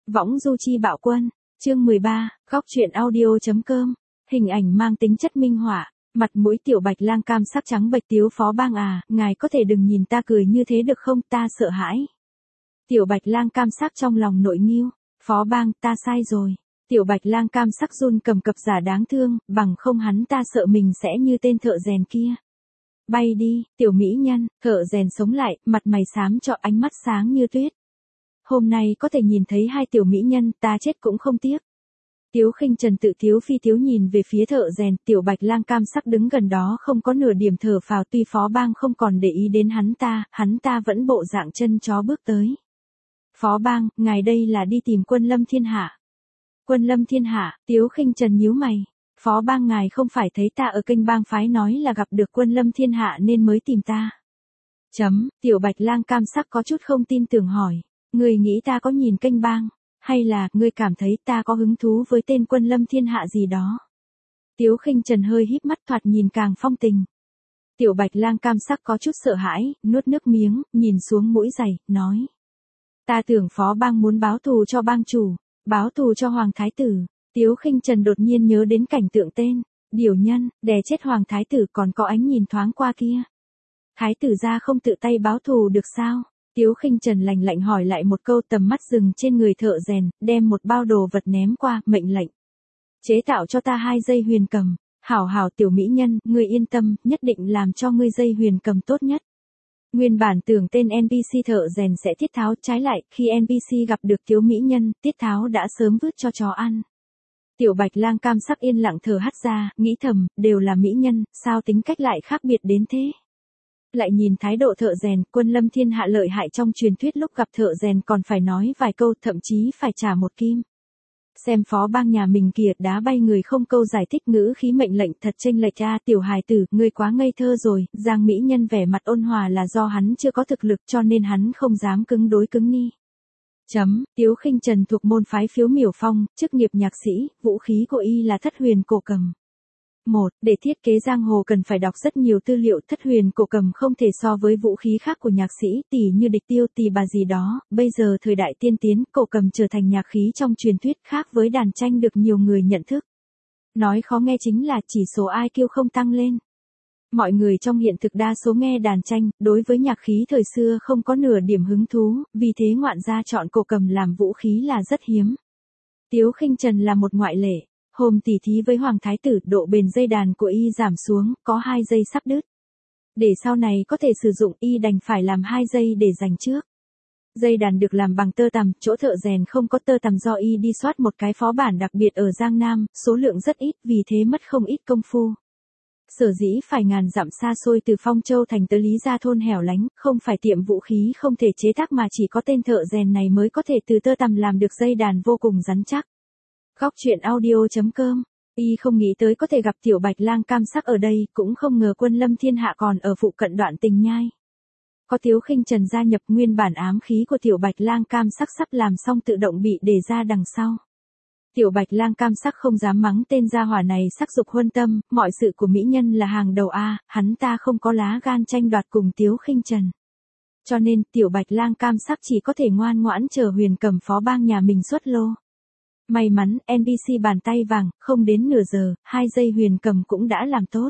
Võng du chi bạo quân, chương 13, góc truyện audio.com, hình ảnh mang tính chất minh họa, mặt mũi Tiểu Bạch Lang cam sắc trắng bệch. Tiếu phó bang à, ngài có thể đừng nhìn ta cười như thế được không, ta sợ hãi. Tiểu Bạch Lang cam sắc trong lòng nội nghiêu, phó bang, ta sai rồi. Tiểu Bạch Lang cam sắc run cầm cập, giả đáng thương, bằng không hắn ta sợ mình sẽ như tên thợ rèn kia. Bay đi, tiểu mỹ nhân, thợ rèn sống lại, mặt mày xám cho, ánh mắt sáng như tuyết. Hôm nay có thể nhìn thấy hai tiểu mỹ nhân, ta chết cũng không tiếc. Tiếu Khinh Trần tự tiếu phi tiếu nhìn về phía thợ rèn. Tiểu Bạch Lang cam sắc đứng gần đó không có nửa điểm thở phào. Tuy phó bang không còn để ý đến hắn ta vẫn bộ dạng chân chó bước tới. Phó bang, ngài đây là đi tìm Quân Lâm Thiên Hạ. Quân Lâm Thiên Hạ, Tiếu Khinh Trần nhíu mày. Phó bang, ngài không phải thấy ta ở kênh bang phái nói là gặp được Quân Lâm Thiên Hạ nên mới tìm ta. Tiểu Bạch Lang cam sắc có chút không tin tưởng hỏi. Ngươi nghĩ ta có nhìn kênh bang? Hay là, ngươi cảm thấy ta có hứng thú với tên Quân Lâm Thiên Hạ gì đó? Tiếu Khinh Trần hơi híp mắt, thoạt nhìn càng phong tình. Tiểu Bạch Lang cam sắc có chút sợ hãi, nuốt nước miếng, nhìn xuống mũi giày, nói. Ta tưởng phó bang muốn báo thù cho bang chủ, báo thù cho Hoàng Thái Tử. Tiếu Khinh Trần đột nhiên nhớ đến cảnh tượng tên điểu nhân, đè chết Hoàng Thái Tử, còn có ánh nhìn thoáng qua kia. Thái tử gia không tự tay báo thù được sao? Tiếu Khinh Trần lạnh lạnh hỏi lại một câu, tầm mắt dừng trên người thợ rèn, đem một bao đồ vật ném qua, mệnh lệnh. Chế tạo cho ta 2 dây huyền cầm. Hảo tiểu mỹ nhân, ngươi yên tâm, nhất định làm cho ngươi dây huyền cầm tốt nhất. Nguyên bản tưởng tên NPC thợ rèn sẽ tiết tháo, trái lại, khi NPC gặp được thiếu mỹ nhân, tiết tháo đã sớm vứt cho chó ăn. Tiểu Bạch Lang cam sắc yên lặng thở hắt ra, nghĩ thầm, đều là mỹ nhân, sao tính cách lại khác biệt đến thế? Lại nhìn thái độ thợ rèn, Quân Lâm Thiên Hạ lợi hại trong truyền thuyết, lúc gặp thợ rèn còn phải nói vài câu, thậm chí phải trả một kim. Xem phó bang nhà mình kìa, đá bay người không câu giải thích, ngữ khí mệnh lệnh thật chênh lệch. Tiểu hài tử, ngươi quá ngây thơ rồi. Giang mỹ nhân vẻ mặt ôn hòa là do hắn chưa có thực lực, cho nên hắn không dám cứng đối cứng ni. Tiếu Khinh Trần thuộc môn phái Phiếu Miểu Phong, chức nghiệp nhạc sĩ, vũ khí của y là thất huyền cổ cầm. Để thiết kế giang hồ cần phải đọc rất nhiều tư liệu. Thất huyền cổ cầm không thể so với vũ khí khác của nhạc sĩ, tỉ như địch tiêu, tỳ bà gì đó. Bây giờ thời đại tiên tiến, cổ cầm trở thành nhạc khí trong truyền thuyết, khác với đàn tranh được nhiều người nhận thức. Nói khó nghe chính là chỉ số IQ không tăng lên. Mọi người trong hiện thực đa số nghe đàn tranh, đối với nhạc khí thời xưa không có nửa điểm hứng thú, vì thế ngoạn gia chọn cổ cầm làm vũ khí là rất hiếm. Tiếu Khinh Trần là một ngoại lệ. Hôm tỉ thí với Hoàng Thái Tử, độ bền dây đàn của y giảm xuống, có 2 dây sắp đứt. Để sau này có thể sử dụng, y đành phải làm 2 dây để dành trước. Dây đàn được làm bằng tơ tằm, chỗ thợ rèn không có tơ tằm do y đi soát một cái phó bản đặc biệt ở Giang Nam, số lượng rất ít, vì thế mất không ít công phu. Sở dĩ phải ngàn dặm xa xôi từ Phong Châu thành tới Lý Gia thôn hẻo lánh, không phải tiệm vũ khí không thể chế tác mà chỉ có tên thợ rèn này mới có thể từ tơ tằm làm được dây đàn vô cùng rắn chắc. Góc truyện audio.com, y không nghĩ tới có thể gặp Tiểu Bạch Lang cam sắc ở đây, cũng không ngờ Quân Lâm Thiên Hạ còn ở phụ cận Đoạn Tình Nhai. Có Tiếu Khinh Trần gia nhập, nguyên bản ám khí của Tiểu Bạch Lang cam sắc sắp làm xong tự động bị đề ra đằng sau. Tiểu Bạch Lang cam sắc không dám mắng tên gia hỏa này sắc dục huân tâm, mọi sự của mỹ nhân là hàng đầu a, hắn ta không có lá gan tranh đoạt cùng Tiếu Khinh Trần. Cho nên, Tiểu Bạch Lang cam sắc chỉ có thể ngoan ngoãn chờ huyền cầm phó bang nhà mình xuất lô. May mắn, NPC bàn tay vàng, không đến nửa giờ, 2 dây huyền cầm cũng đã làm tốt.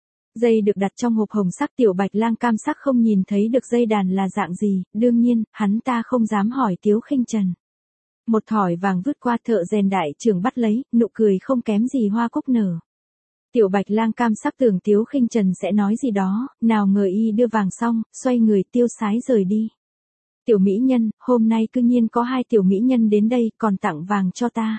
Dây được đặt trong hộp hồng sắc. Tiểu Bạch Lang cam sắc không nhìn thấy được dây đàn là dạng gì, đương nhiên, hắn ta không dám hỏi Tiếu Khinh Trần. Một thỏi vàng vứt qua, thợ rèn đại trưởng bắt lấy, nụ cười không kém gì hoa cúc nở. Tiểu Bạch Lang cam sắc tưởng Tiếu Khinh Trần sẽ nói gì đó, nào ngờ y đưa vàng xong, xoay người tiêu sái rời đi. Tiểu mỹ nhân, hôm nay cư nhiên có 2 tiểu mỹ nhân đến đây, còn tặng vàng cho ta.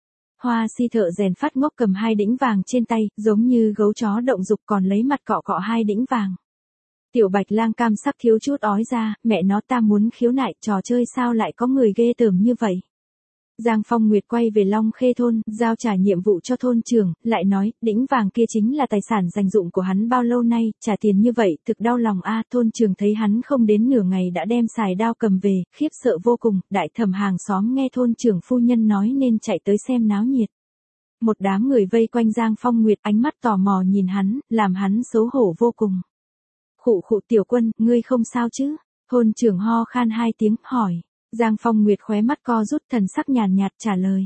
Hoa si thợ rèn phát ngốc cầm 2 đĩnh vàng trên tay, giống như gấu chó động dục, còn lấy mặt cọ cọ 2 đĩnh vàng. Tiểu Bạch Lang cam sắc thiếu chút ói ra, mẹ nó, ta muốn khiếu nại, trò chơi sao lại có người ghê tởm như vậy. Giang Phong Nguyệt quay về Long Khê thôn, giao trả nhiệm vụ cho thôn trưởng, lại nói, đĩnh vàng kia chính là tài sản dành dụng của hắn bao lâu nay, trả tiền như vậy, thực đau lòng a. Thôn trưởng thấy hắn không đến nửa ngày đã đem xài đao cầm về, khiếp sợ vô cùng. Đại thẩm hàng xóm nghe thôn trưởng phu nhân nói nên chạy tới xem náo nhiệt. Một đám người vây quanh Giang Phong Nguyệt, ánh mắt tò mò nhìn hắn, làm hắn xấu hổ vô cùng. Khụ Tiểu Quân, ngươi không sao chứ? Thôn trưởng ho khan 2 tiếng, hỏi. Giang Phong Nguyệt khóe mắt co rút, thần sắc nhàn nhạt trả lời.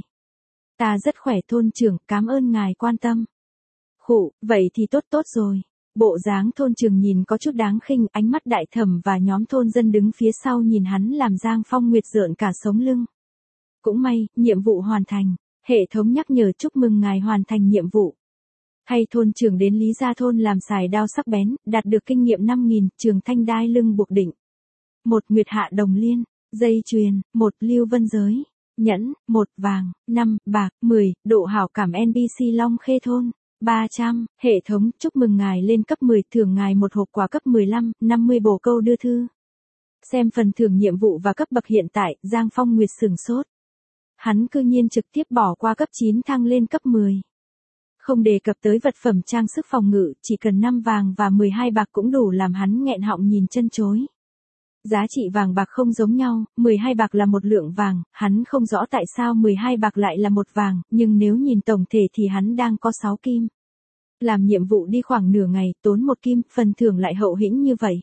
Ta rất khỏe thôn trưởng, cảm ơn ngài quan tâm. Khụ, vậy thì tốt tốt rồi. Bộ dáng thôn trưởng nhìn có chút đáng khinh, ánh mắt đại thẩm và nhóm thôn dân đứng phía sau nhìn hắn làm Giang Phong Nguyệt rợn cả sống lưng. Cũng may, nhiệm vụ hoàn thành. Hệ thống nhắc nhở chúc mừng ngài hoàn thành nhiệm vụ. Hay thôn trưởng đến Lý Gia thôn làm xài đao sắc bén, đạt được kinh nghiệm 5.000, trường thanh đai lưng buộc định. 1 nguyệt hạ đồng liên, dây chuyền, 1 lưu vân giới, nhẫn, 1 vàng, 5 bạc, 10, độ hảo cảm NPC Long Khê thôn. 300, hệ thống chúc mừng ngài lên cấp 10, thưởng ngài một hộp quà cấp 15, 50 bổ câu đưa thư. Xem phần thưởng nhiệm vụ và cấp bậc hiện tại, Giang Phong Nguyệt sửng sốt. Hắn cư nhiên trực tiếp bỏ qua cấp 9 thăng lên cấp 10. Không đề cập tới vật phẩm trang sức phòng ngự, chỉ cần 5 vàng và 12 bạc cũng đủ làm hắn nghẹn họng nhìn chân chối. Giá trị vàng bạc không giống nhau, 12 bạc là 1 lượng vàng, hắn không rõ tại sao 12 bạc lại là 1 vàng, nhưng nếu nhìn tổng thể thì hắn đang có 6 kim. Làm nhiệm vụ đi khoảng nửa ngày, tốn 1 kim, phần thưởng lại hậu hĩnh như vậy.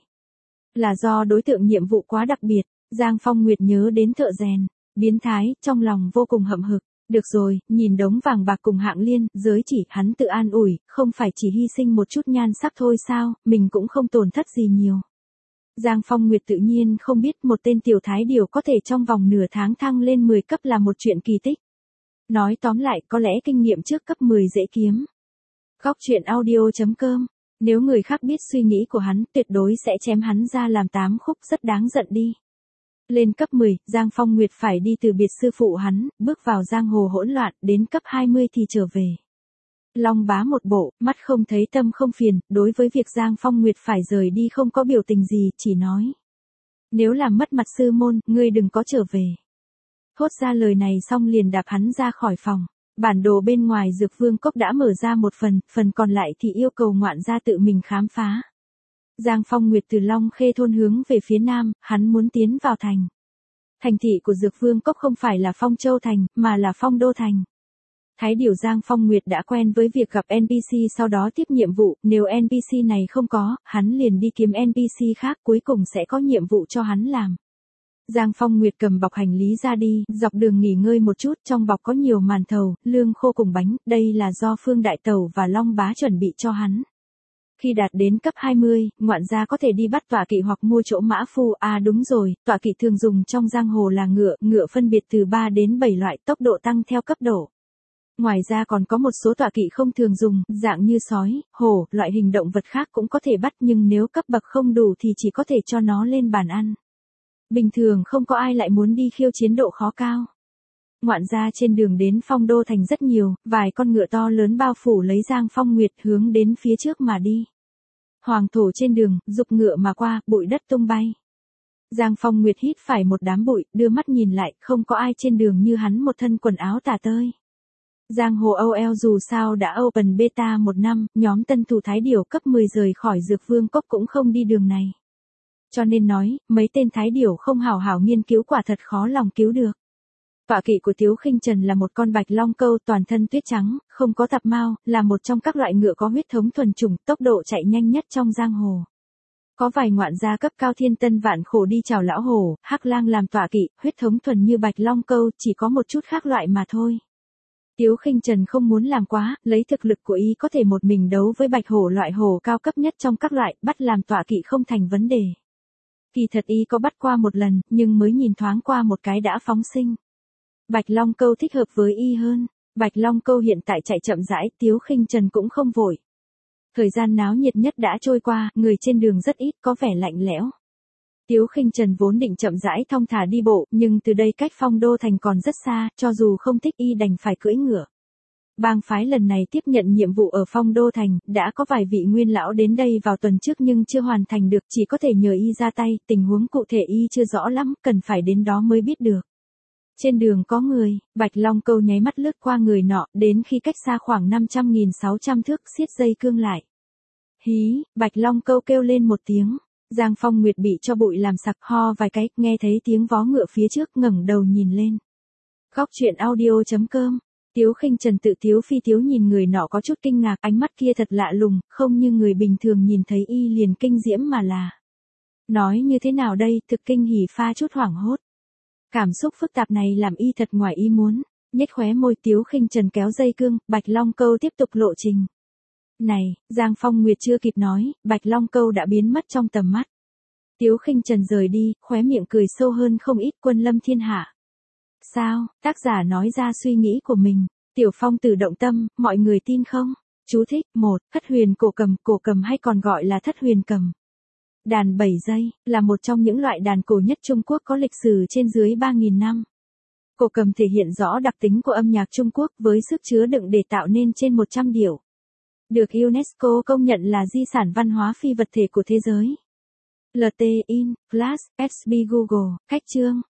Là do đối tượng nhiệm vụ quá đặc biệt, Giang Phong Nguyệt nhớ đến thợ rèn, biến thái, trong lòng vô cùng hậm hực. Được rồi, nhìn đống vàng bạc cùng hạng liên, giới chỉ, hắn tự an ủi, không phải chỉ hy sinh một chút nhan sắc thôi sao, mình cũng không tổn thất gì nhiều. Giang Phong Nguyệt tự nhiên không biết một tên tiểu thái điều có thể trong vòng nửa tháng thăng lên 10 cấp là một chuyện kỳ tích. Nói tóm lại, có lẽ kinh nghiệm trước cấp 10 dễ kiếm. Góc truyện audio.com. Nếu người khác biết suy nghĩ của hắn, tuyệt đối sẽ chém hắn ra làm 8 khúc, rất đáng giận đi. Lên cấp 10, Giang Phong Nguyệt phải đi từ biệt sư phụ hắn, bước vào giang hồ hỗn loạn, đến cấp 20 thì trở về. Long bá một bộ, mắt không thấy tâm không phiền, đối với việc Giang Phong Nguyệt phải rời đi không có biểu tình gì, chỉ nói. Nếu làm mất mặt sư môn, ngươi đừng có trở về. Thốt ra lời này xong liền đạp hắn ra khỏi phòng. Bản đồ bên ngoài Dược Vương Cốc đã mở ra một phần còn lại thì yêu cầu ngoạn gia tự mình khám phá. Giang Phong Nguyệt từ Long Khê thôn hướng về phía nam, hắn muốn tiến vào thành. Thành thị của Dược Vương Cốc không phải là Phong Châu Thành, mà là Phong Đô Thành. Thái điều Giang Phong Nguyệt đã quen với việc gặp NPC sau đó tiếp nhiệm vụ, nếu NPC này không có, hắn liền đi kiếm NPC khác cuối cùng sẽ có nhiệm vụ cho hắn làm. Giang Phong Nguyệt cầm bọc hành lý ra đi, dọc đường nghỉ ngơi một chút, trong bọc có nhiều màn thầu, lương khô cùng bánh, đây là do Phương Đại Tẩu và Long Bá chuẩn bị cho hắn. Khi đạt đến cấp 20, ngoạn gia có thể đi bắt tọa kỵ hoặc mua chỗ mã phu, đúng rồi, tọa kỵ thường dùng trong giang hồ là ngựa phân biệt từ 3 đến 7 loại, tốc độ tăng theo cấp độ. Ngoài ra còn có một số tọa kỵ không thường dùng, dạng như sói, hổ, loại hình động vật khác cũng có thể bắt nhưng nếu cấp bậc không đủ thì chỉ có thể cho nó lên bàn ăn. Bình thường không có ai lại muốn đi khiêu chiến độ khó cao. Ngoạn gia trên đường đến Phong Đô Thành rất nhiều, vài con ngựa to lớn bao phủ lấy Giang Phong Nguyệt hướng đến phía trước mà đi. Hoàng thổ trên đường, dục ngựa mà qua, bụi đất tung bay. Giang Phong Nguyệt hít phải một đám bụi, đưa mắt nhìn lại, không có ai trên đường như hắn một thân quần áo tả tơi. Giang hồ OL dù sao đã open beta 1 năm, nhóm tân thủ thái điểu cấp 10 rời khỏi Dược Vương Cốc cũng không đi đường này. Cho nên nói, mấy tên thái điểu không hảo hảo nghiên cứu quả thật khó lòng cứu được. Tọa kỵ của Tiếu Khinh Trần là một con bạch long câu toàn thân tuyết trắng, không có tạp mao, là một trong các loại ngựa có huyết thống thuần chủng, tốc độ chạy nhanh nhất trong giang hồ. Có vài ngoạn gia cấp cao thiên tân vạn khổ đi chào lão hổ, hắc lang làm tọa kỵ, huyết thống thuần như bạch long câu, chỉ có một chút khác loại mà thôi. Tiếu Khinh Trần không muốn làm quá, lấy thực lực của y có thể một mình đấu với bạch hổ loại hổ cao cấp nhất trong các loại, bắt làm tọa kỵ không thành vấn đề. Kỳ thật y có bắt qua một lần, nhưng mới nhìn thoáng qua một cái đã phóng sinh. Bạch Long Câu thích hợp với y hơn. Bạch Long Câu hiện tại chạy chậm rãi, Tiếu Khinh Trần cũng không vội. Thời gian náo nhiệt nhất đã trôi qua, người trên đường rất ít, có vẻ lạnh lẽo. Tiếu Khinh Trần vốn định chậm rãi thong thả đi bộ, nhưng từ đây cách Phong Đô Thành còn rất xa, cho dù không thích y đành phải cưỡi ngựa. Bang phái lần này tiếp nhận nhiệm vụ ở Phong Đô Thành, đã có vài vị nguyên lão đến đây vào tuần trước nhưng chưa hoàn thành được, chỉ có thể nhờ y ra tay, tình huống cụ thể y chưa rõ lắm, cần phải đến đó mới biết được. Trên đường có người, Bạch Long Câu nháy mắt lướt qua người nọ, đến khi cách xa khoảng 500.600 thước, siết dây cương lại. Hí, Bạch Long Câu kêu lên một tiếng. Giang Phong Nguyệt bị cho bụi làm sặc, ho vài cái, nghe thấy tiếng vó ngựa phía trước, ngẩng đầu nhìn lên. Góc truyện audio.com. Tiếu Khinh Trần tự tiếu phi tiếu nhìn người nọ có chút kinh ngạc, ánh mắt kia thật lạ lùng, không như người bình thường nhìn thấy y liền kinh diễm mà là. Nói như thế nào đây, thực kinh hỉ pha chút hoảng hốt. Cảm xúc phức tạp này làm y thật ngoài ý muốn. Nhếch khóe môi Tiếu Khinh Trần kéo dây cương, Bạch Long Câu tiếp tục lộ trình. Này, Giang Phong Nguyệt chưa kịp nói, Bạch Long Câu đã biến mất trong tầm mắt. Tiếu Khinh Trần rời đi, khóe miệng cười sâu hơn không ít. Quân lâm thiên hạ. Sao, tác giả nói ra suy nghĩ của mình. Tiểu Phong Tử động tâm, mọi người tin không? Chú thích, 1. Thất huyền cổ cầm hay còn gọi là thất huyền cầm. Đàn 7 giây, là một trong những loại đàn cổ nhất Trung Quốc có lịch sử trên dưới 3.000 năm. Cổ cầm thể hiện rõ đặc tính của âm nhạc Trung Quốc với sức chứa đựng để tạo nên trên 100 điệu. Được UNESCO công nhận là di sản văn hóa phi vật thể của thế giới. LT In, Flash, SB Google, Cách chương.